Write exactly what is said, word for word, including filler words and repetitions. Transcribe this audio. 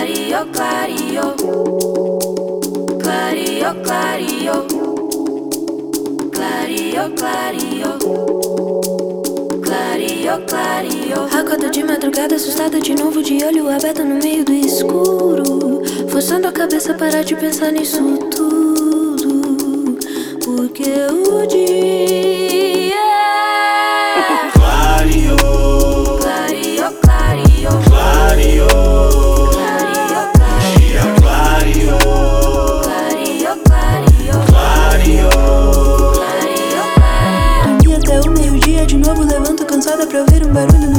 Clareou, clareou. Clareou, clareou. Clareou, clareou. Clareou, clareou. Acordo de madrugada, assustada de novo, de olho aberto no meio do escuro, forçando a cabeça a parar de pensar nisso tudo, porque o dia clareou, clareou, clareou, clareou, dia clareou, clareou, clareou, clareou. dormi até o meio-dia, de novo levanto cansada pra ouvir um barulho no